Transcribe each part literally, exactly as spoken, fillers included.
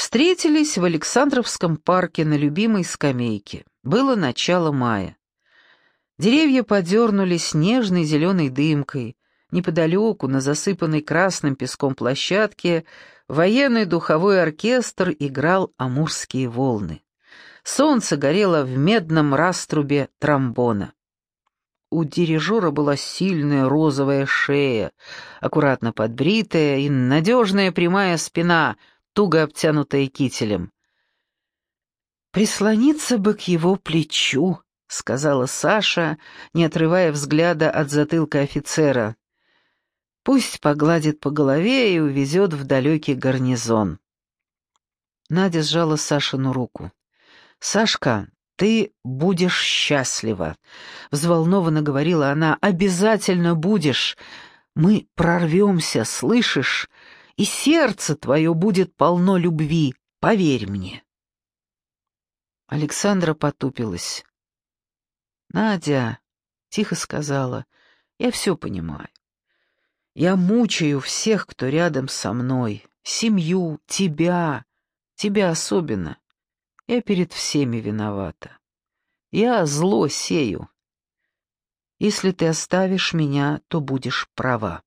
Встретились в Александровском парке на любимой скамейке. Было начало мая. Деревья подернулись нежной зеленой дымкой. Неподалеку, на засыпанной красным песком площадке, военный духовой оркестр играл «Амурские волны». Солнце горело в медном раструбе тромбона. У дирижера была сильная розовая шея, аккуратно подбритая и надежная прямая спина, туго обтянутая кителем. «Прислониться бы к его плечу», — сказала Саша, не отрывая взгляда от затылка офицера. «Пусть погладит по голове и увезет в далекий гарнизон». Надя сжала Сашину руку. «Сашка, ты будешь счастлива», — взволнованно говорила она. «Обязательно будешь. Мы прорвемся, слышишь? И сердце твое будет полно любви, поверь мне». Александра потупилась. «Надя», — тихо сказала, — «я все понимаю. Я мучаю всех, кто рядом со мной, семью, тебя, тебя особенно. Я перед всеми виновата. Я зло сею. Если ты оставишь меня, то будешь права».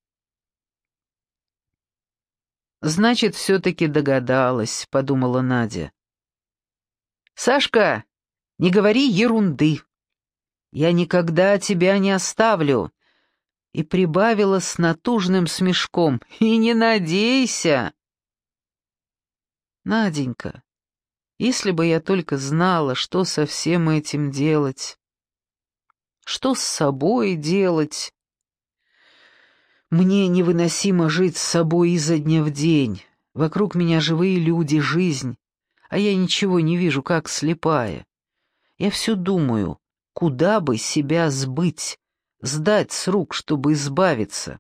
«Значит, все-таки догадалась», — подумала Надя. «Сашка, не говори ерунды. Я никогда тебя не оставлю». И прибавила с натужным смешком. «И не надейся». «Наденька, если бы я только знала, что со всем этим делать, что с собой делать. Мне невыносимо жить с собой изо дня в день. Вокруг меня живые люди, жизнь, а я ничего не вижу, как слепая. Я все думаю, куда бы себя сбыть, сдать с рук, чтобы избавиться.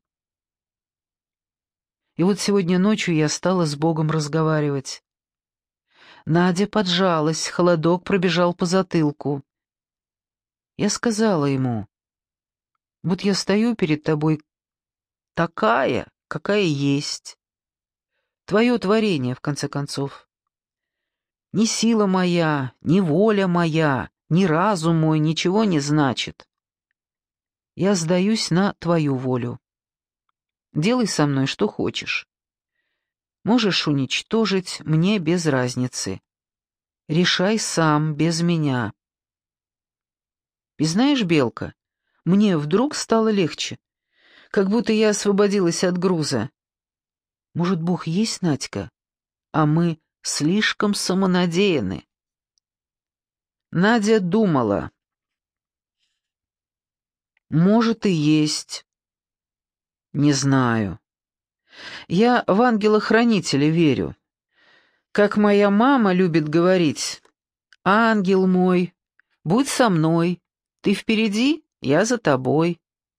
И вот сегодня ночью я стала с Богом разговаривать. Надя поджалась, холодок пробежал по затылку. Я сказала ему: «Вот я стою перед тобой такая, какая есть. Твое творение, в конце концов. Ни сила моя, ни воля моя, ни разум мой ничего не значит. Я сдаюсь на твою волю. Делай со мной что хочешь. Можешь уничтожить, мне без разницы. Решай сам, без меня». И знаешь, Белка, мне вдруг стало легче, как будто я освободилась от груза. Может, Бог есть, Надька, а мы слишком самонадеяны. Надя думала. Может, и есть. Не знаю. Я в ангела-хранителя верю. Как моя мама любит говорить: «Ангел мой, будь со мной, ты впереди, я за тобой».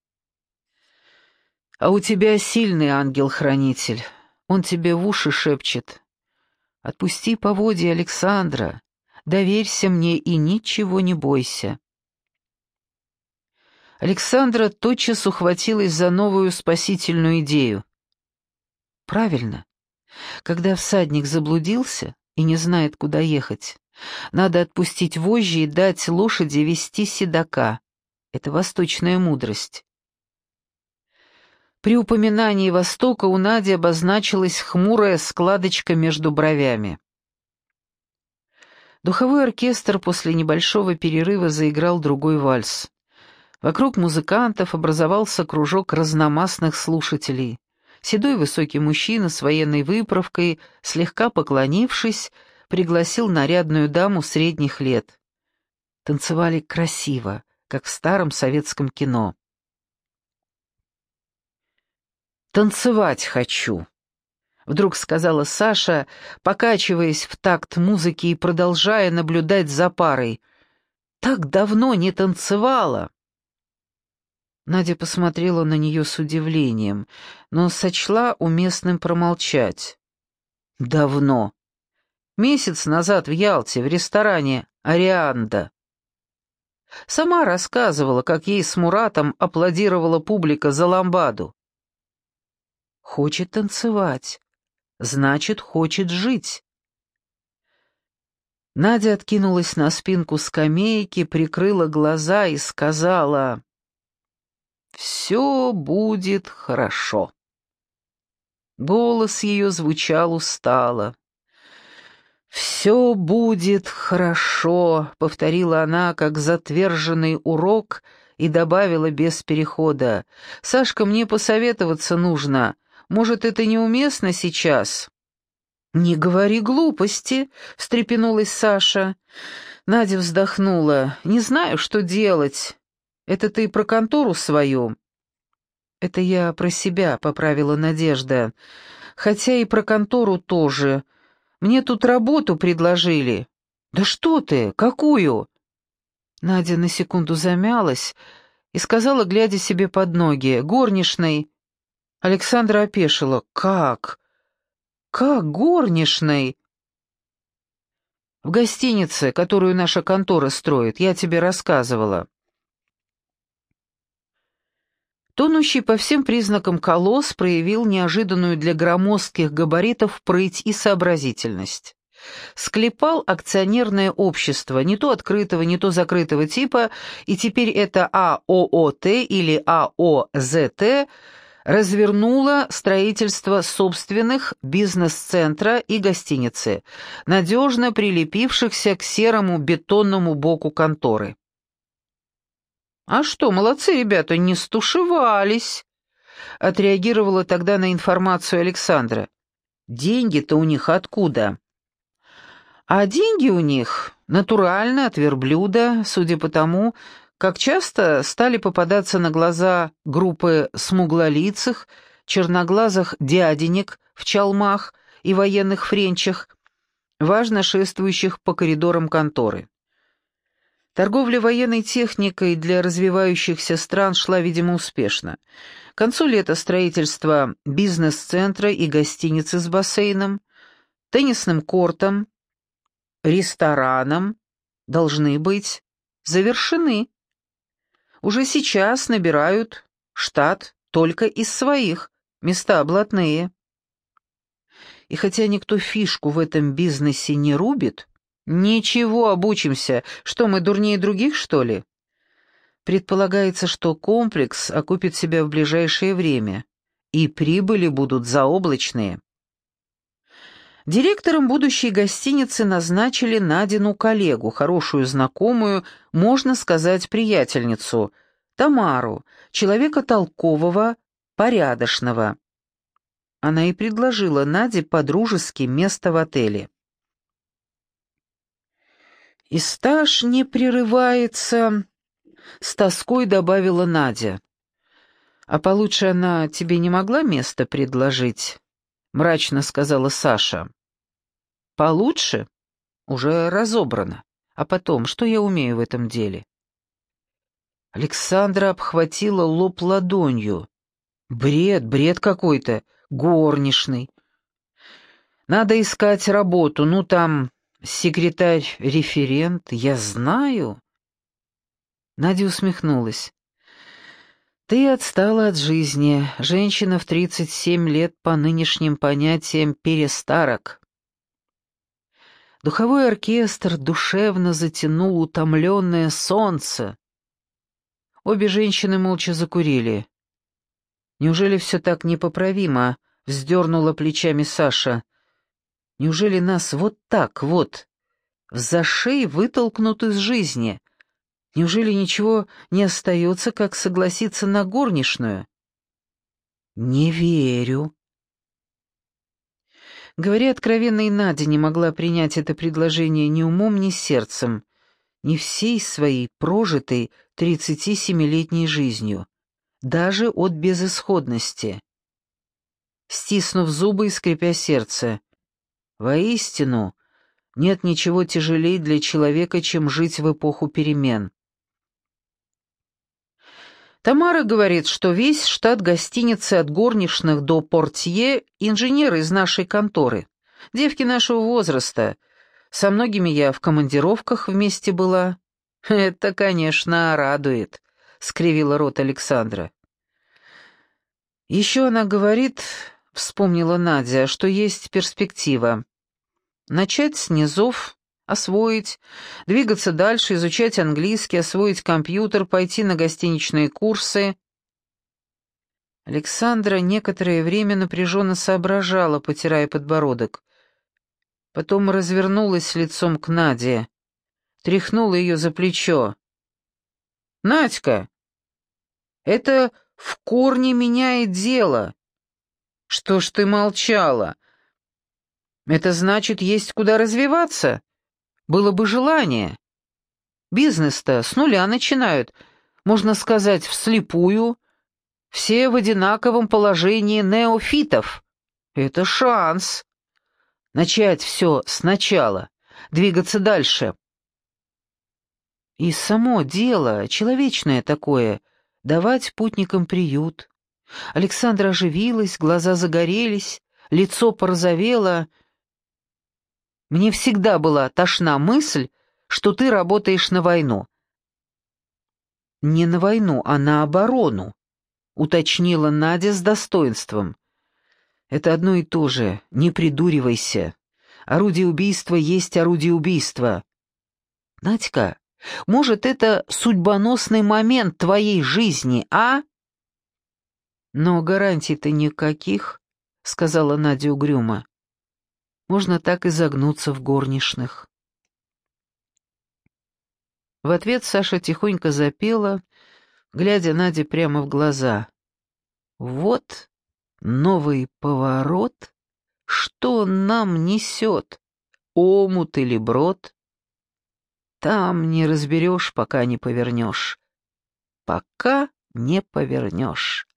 А у тебя сильный ангел-хранитель, он тебе в уши шепчет: «Отпусти поводья Александра, доверься мне и ничего не бойся». Александра тотчас ухватилась за новую спасительную идею. Правильно. Когда всадник заблудился и не знает, куда ехать, надо отпустить вожжи и дать лошади вести седока. Это восточная мудрость. При упоминании Востока у Нади обозначилась хмурая складочка между бровями. Духовой оркестр после небольшого перерыва заиграл другой вальс. Вокруг музыкантов образовался кружок разномастных слушателей. Седой высокий мужчина с военной выправкой, слегка поклонившись, пригласил нарядную даму средних лет. Танцевали красиво, как в старом советском кино. «Танцевать хочу», — вдруг сказала Саша, покачиваясь в такт музыки и продолжая наблюдать за парой. «Так давно не танцевала». Надя посмотрела на нее с удивлением, но сочла уместным промолчать. «Давно. Месяц назад в Ялте, в ресторане «Арианда». Сама рассказывала, как ей с Муратом аплодировала публика за ламбаду. Хочет танцевать, значит, хочет жить. Надя откинулась на спинку скамейки, прикрыла глаза и сказала: «Все будет хорошо». Голос ее звучал устало. «Все будет хорошо», — повторила она, как затверженный урок, и добавила без перехода: «Сашка, мне посоветоваться нужно. Может, это неуместно сейчас?» «Не говори глупости», — встрепенулась Саша. Надя вздохнула. «Не знаю, что делать. Это ты про контору свою?» «Это я про себя», — поправила Надежда. «Хотя и про контору тоже. Мне тут работу предложили». «Да что ты? Какую?» Надя на секунду замялась и сказала, глядя себе под ноги: «Горничной». Александра опешила. «Как? Как горничной?» «В гостинице, которую наша контора строит, я тебе рассказывала». Тонущий по всем признакам колосс проявил неожиданную для громоздких габаритов прыть и сообразительность. Склепал акционерное общество, не то открытого, не то закрытого типа, и теперь это АООТ или АОЗТ развернуло строительство собственных бизнес-центра и гостиницы, надежно прилепившихся к серому бетонному боку конторы. «А что, молодцы ребята, не стушевались», — отреагировала тогда на информацию Александра. «Деньги-то у них откуда?» «А деньги у них натурально от верблюда, судя по тому, как часто стали попадаться на глаза группы смуглолицых, черноглазых дяденек в чалмах и военных френчах, важно шествующих по коридорам конторы. Торговля военной техникой для развивающихся стран шла, видимо, успешно. К концу лета строительство бизнес-центра и гостиницы с бассейном, теннисным кортом, рестораном должны быть завершены. Уже сейчас набирают штат только из своих, места блатные. И хотя никто фишку в этом бизнесе не рубит, ничего, обучимся. Что, мы дурнее других, что ли? Предполагается, что комплекс окупит себя в ближайшее время, и прибыли будут заоблачные. Директором будущей гостиницы назначили Надину коллегу, хорошую знакомую, можно сказать, приятельницу, Тамару, человека толкового, порядочного. Она и предложила Наде по-дружески место в отеле. «И стаж не прерывается», — с тоской добавила Надя. «А получше она тебе не могла место предложить?» — мрачно сказала Саша. «Получше? Уже разобрано. А потом, что я умею в этом деле?» Александра обхватила лоб ладонью. «Бред, бред какой-то, горничный. Надо искать работу, ну там, секретарь-референт, я знаю». Надя усмехнулась. «Ты отстала от жизни. Женщина в тридцать семь лет по нынешним понятиям перестарок». Духовой оркестр душевно затянул утомленное солнце. Обе женщины молча закурили. «Неужели все так непоправимо?» — вздернула плечами Саша. «Неужели нас вот так вот, в зашей вытолкнут из жизни? Неужели ничего не остается, как согласиться на горничную?» «Не верю». Говоря откровенно, и Надя не могла принять это предложение ни умом, ни сердцем, ни всей своей прожитой тридцатисемилетней жизнью, даже от безысходности. Стиснув зубы и скрипя сердце, воистину, нет ничего тяжелее для человека, чем жить в эпоху перемен. Тамара говорит, что весь штат гостиницы от горничных до портье — инженеры из нашей конторы, девки нашего возраста. Со многими я в командировках вместе была. «Это, конечно, радует», — скривила рот Александра. «Еще она говорит, — вспомнила Надя, — что есть перспектива. Начать с низов, освоить, двигаться дальше, изучать английский, освоить компьютер, пойти на гостиничные курсы. Александра некоторое время напряженно соображала, потирая подбородок. Потом развернулась лицом к Наде, тряхнула ее за плечо. «Надька, это в корне меняет дело. Что ж ты молчала? Это значит, есть куда развиваться. Было бы желание. Бизнес-то с нуля начинают, можно сказать, вслепую. Все в одинаковом положении неофитов. Это шанс. Начать все сначала, двигаться дальше. И само дело, человечное такое, давать путникам приют. Александра оживилась, глаза загорелись, лицо порозовело. Мне всегда была тошна мысль, что ты работаешь на войну. Не на войну, а на оборону, уточнила Надя с достоинством. Это одно и то же, не придуривайся. Орудие убийства есть орудие убийства. Надька, может, это судьбоносный момент твоей жизни, а? Но гарантий-то никаких, сказала Надя угрюмо. Можно так и загнуться в горничных. В ответ Саша тихонько запела, глядя Наде прямо в глаза. Вот новый поворот, что он нам несет, омут или брод? Там не разберешь, пока не повернешь. Пока не повернешь.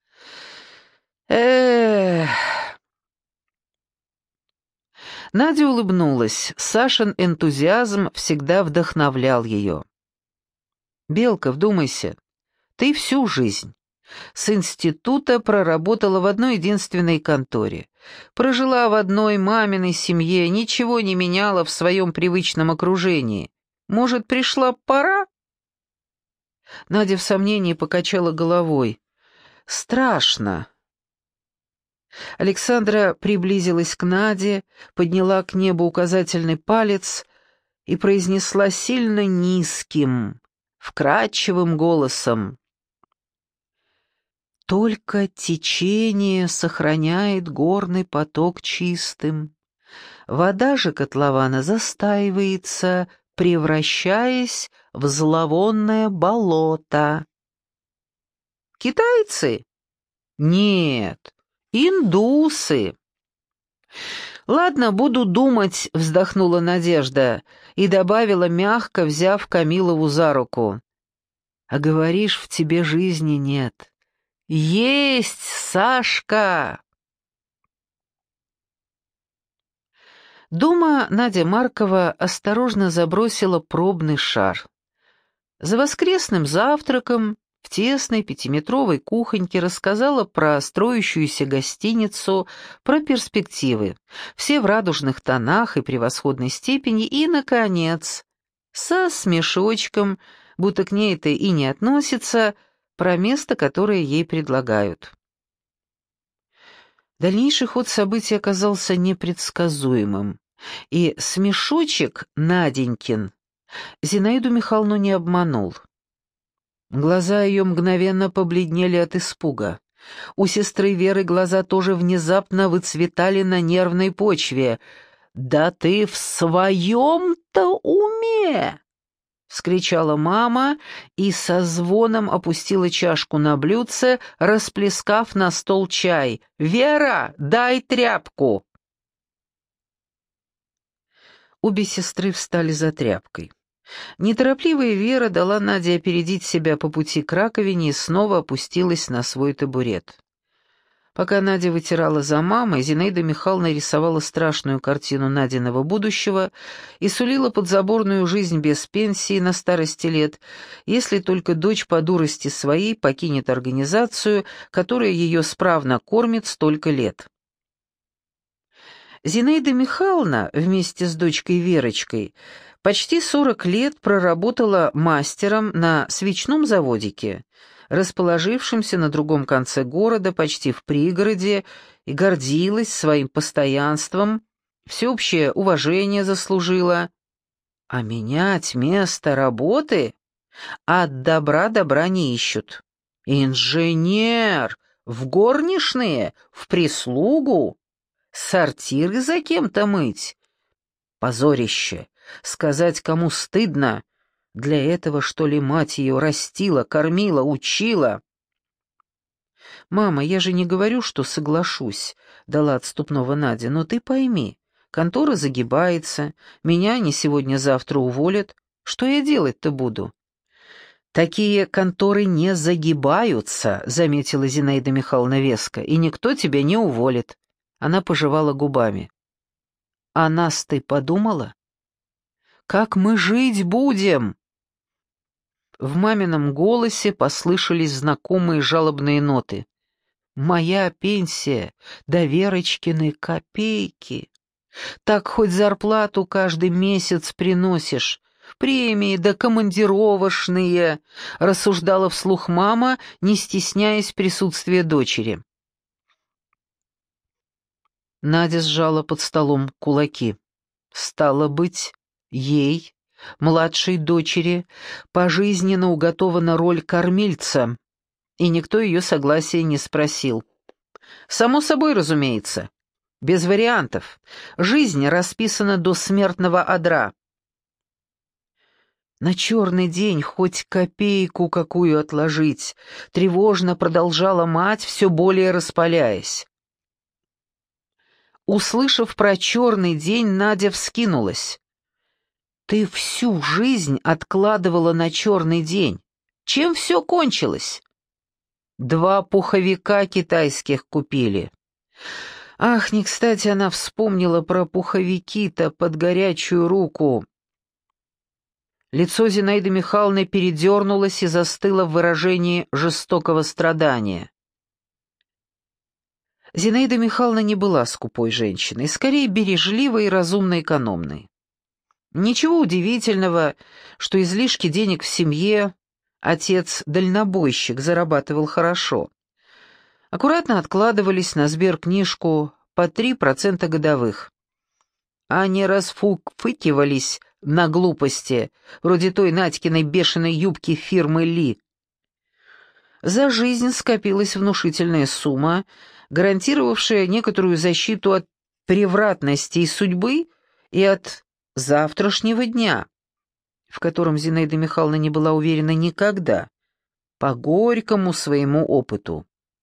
Эх... Надя улыбнулась. Сашин энтузиазм всегда вдохновлял ее. «Белка, вдумайся, ты всю жизнь с института проработала в одной единственной конторе, прожила в одной маминой семье, ничего не меняла в своем привычном окружении. Может, пришла пора?» Надя в сомнении покачала головой. «Страшно». Александра приблизилась к Наде, подняла к небу указательный палец и произнесла сильно низким, вкрадчивым голосом. «Только течение сохраняет горный поток чистым. Вода же котлована застаивается, превращаясь в зловонное болото». «Китайцы?» «Нет, индусы». «Ладно, буду думать», — вздохнула Надежда и добавила, мягко взяв Камилову за руку. «А говоришь, в тебе жизни нет». «Есть, Сашка!» Дома Надя Маркова осторожно забросила пробный шар. За воскресным завтраком в тесной пятиметровой кухоньке рассказала про строящуюся гостиницу, про перспективы, все в радужных тонах и превосходной степени, и, наконец, со смешочком, будто к ней это и не относится, про место, которое ей предлагают. Дальнейший ход событий оказался непредсказуемым, и смешочек Наденькин Зинаиду Михайловну не обманул. Глаза ее мгновенно побледнели от испуга. У сестры Веры глаза тоже внезапно выцветали на нервной почве. «Да ты в своем-то уме!» — вскричала мама и со звоном опустила чашку на блюдце, расплескав на стол чай. «Вера, дай тряпку!» Обе сестры встали за тряпкой. Неторопливая Вера дала Наде опередить себя по пути к раковине и снова опустилась на свой табурет. Пока Надя вытирала за мамой, Зинаида Михайловна рисовала страшную картину Надиного будущего и сулила подзаборную жизнь без пенсии на старости лет, если только дочь по дурости своей покинет организацию, которая ее справно кормит столько лет. Зинаида Михайловна вместе с дочкой Верочкой почти сорок лет проработала мастером на свечном заводике, расположившемся на другом конце города, почти в пригороде, и гордилась своим постоянством, всеобщее уважение заслужила. А менять место работы? От добра добра не ищут. Инженер! В горничные? В прислугу? Сортиры за кем-то мыть? Позорище! Сказать кому стыдно? Для этого, что ли, мать ее растила, кормила, учила? «Мама, я же не говорю, что соглашусь», — дала отступного Надя, — «но ты пойми, контора загибается, меня не сегодня-завтра уволят. Что я делать-то буду?» «Такие конторы не загибаются», — заметила Зинаида Михайловна веско, — «и никто тебя не уволит». Она пожевала губами. «А нас ты подумала? Как мы жить будем?» В мамином голосе послышались знакомые жалобные ноты. «Моя пенсия, да Верочкины копейки. Так хоть зарплату каждый месяц приносишь, премии да командировочные», — рассуждала вслух мама, не стесняясь присутствия дочери. Надя сжала под столом кулаки. Стало быть, ей, младшей дочери, пожизненно уготована роль кормильца, и никто ее согласия не спросил. Само собой, разумеется, без вариантов. Жизнь расписана до смертного одра. На черный день хоть копейку какую отложить, тревожно продолжала мать, все более распаляясь. Услышав про черный день, Надя вскинулась. «Ты всю жизнь откладывала на черный день. Чем все кончилось?» «Два пуховика китайских купили». Ах, не кстати она вспомнила про пуховики-то под горячую руку. Лицо Зинаиды Михайловны передернулось и застыло в выражении жестокого страдания. Зинаида Михайловна не была скупой женщиной, скорее бережливой и разумно экономной. Ничего удивительного, что излишки денег в семье, отец-дальнобойщик, зарабатывал хорошо. Аккуратно откладывались на сберкнижку по три процента годовых. А не расфукфыкивались на глупости, вроде той Надькиной бешеной юбки фирмы Ли. За жизнь скопилась внушительная сумма, гарантировавшая некоторую защиту от превратностей судьбы и от завтрашнего дня, в котором Зинаида Михайловна не была уверена никогда, по горькому своему опыту.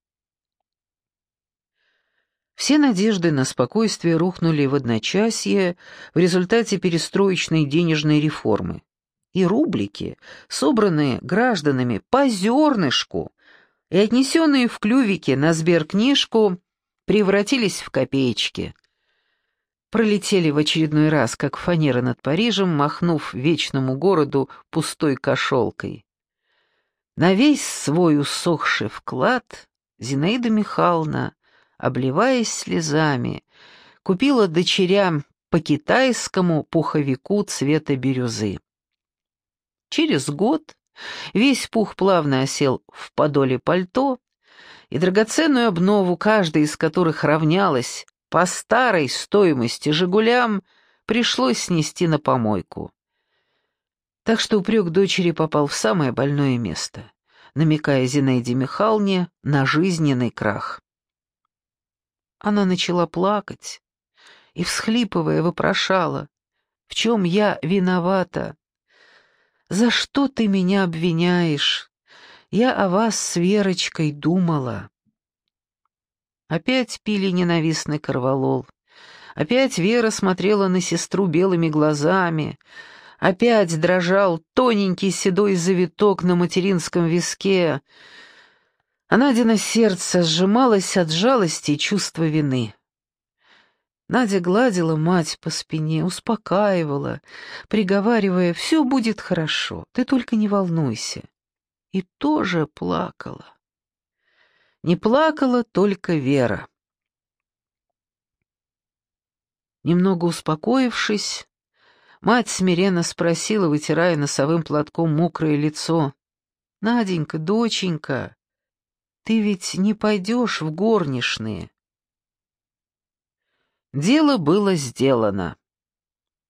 Все надежды на спокойствие рухнули в одночасье в результате перестроечной денежной реформы. И рублики, собранные гражданами по зернышку и отнесенные в клювике на сберкнижку, превратились в копеечки. Пролетели в очередной раз, как фанера над Парижем, махнув вечному городу пустой кошелкой. На весь свой усохший вклад Зинаида Михайловна, обливаясь слезами, купила дочерям по китайскому пуховику цвета бирюзы. Через год весь пух плавно осел в подоле пальто, и драгоценную обнову, каждая из которых равнялась по старой стоимости «Жигулям», пришлось снести на помойку. Так что упрек дочери попал в самое больное место, намекая Зинаиде Михайловне на жизненный крах. Она начала плакать и, всхлипывая, вопрошала: «В чем я виновата? За что ты меня обвиняешь? Я о вас с Верочкой думала». Опять пили ненавистный корвалол. Опять Вера смотрела на сестру белыми глазами. Опять дрожал тоненький седой завиток на материнском виске. А Надино сердце сжималось от жалости и чувства вины. Надя гладила мать по спине, успокаивала, приговаривая: «Все будет хорошо, ты только не волнуйся». И тоже плакала. Не плакала только Вера. Немного успокоившись, мать смиренно спросила, вытирая носовым платком мокрое лицо: «Наденька, доченька, ты ведь не пойдешь в горничные?» Дело было сделано.